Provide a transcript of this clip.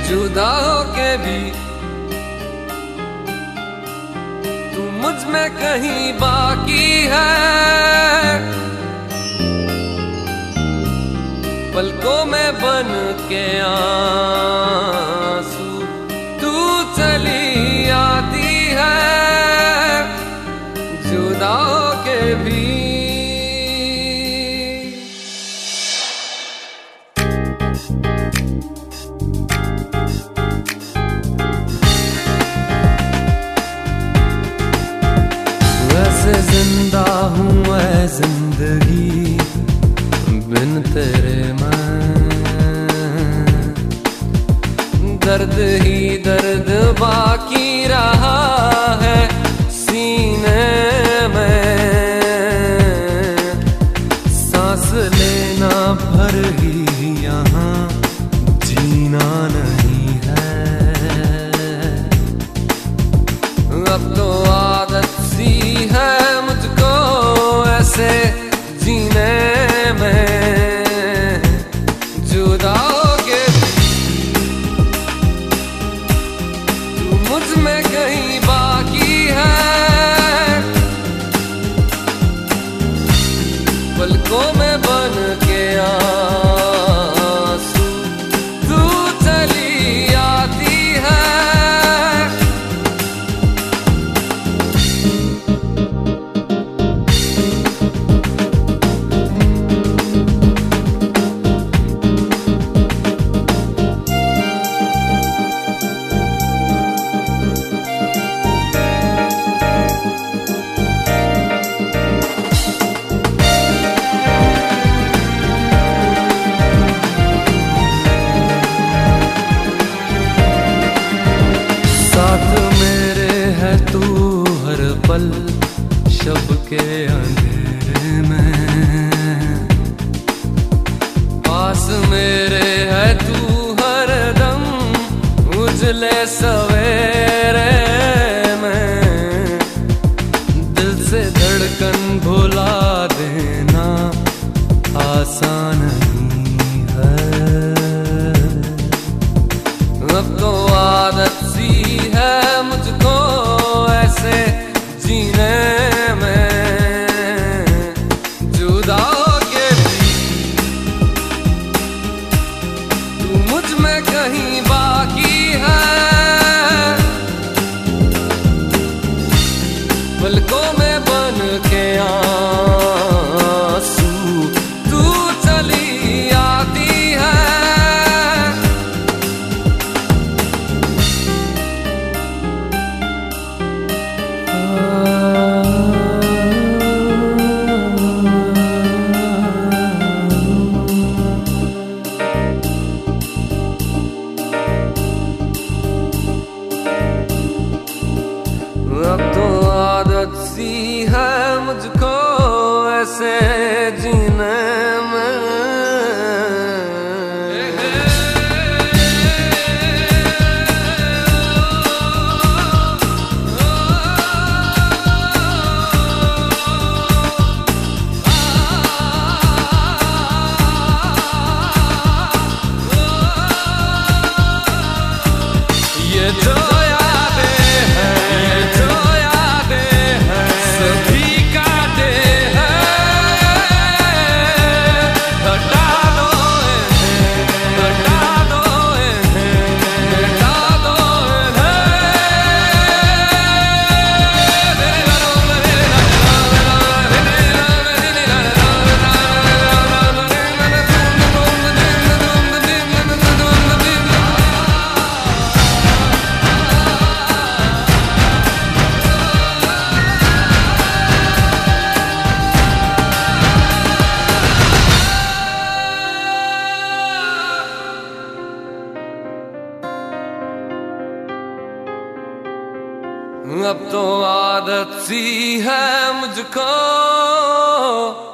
जुदा होके भी तू मुझ में कहीं बाकी है। पलकों में बन के आंसू तू चली आती है, जुदा होके भी। वैसे जिंदा हूँ मैं जिंदगी बिन तेरे मैं, दर्द ही दर्द बाकी रहा है सीने में। सांस लेना भर ही यहाँ जीना नहीं है। अब तो आदत सी है मुझको ऐसे जीने में, जुदा होके तू मुझ में कहीं बाकी है। पलकों में बन के आंसू तू चली आती है। साथ मेरे है तू हर पल शब के अंधेरे में, पास मेरे है तू हर दम उजले सवेरे में। दिल से धड़कन भुला देना आसान नहीं है। अब तो आदत सी है मुझको ऐसे जीने में, जुदा होके भी तू मुझ में कहीं बाकी है। पलकों में बन के आंसू तू चली आती है। अब तो आदत सी है मुझको ऐसे जीने में। ये जो अब तो आदत सी है मुझको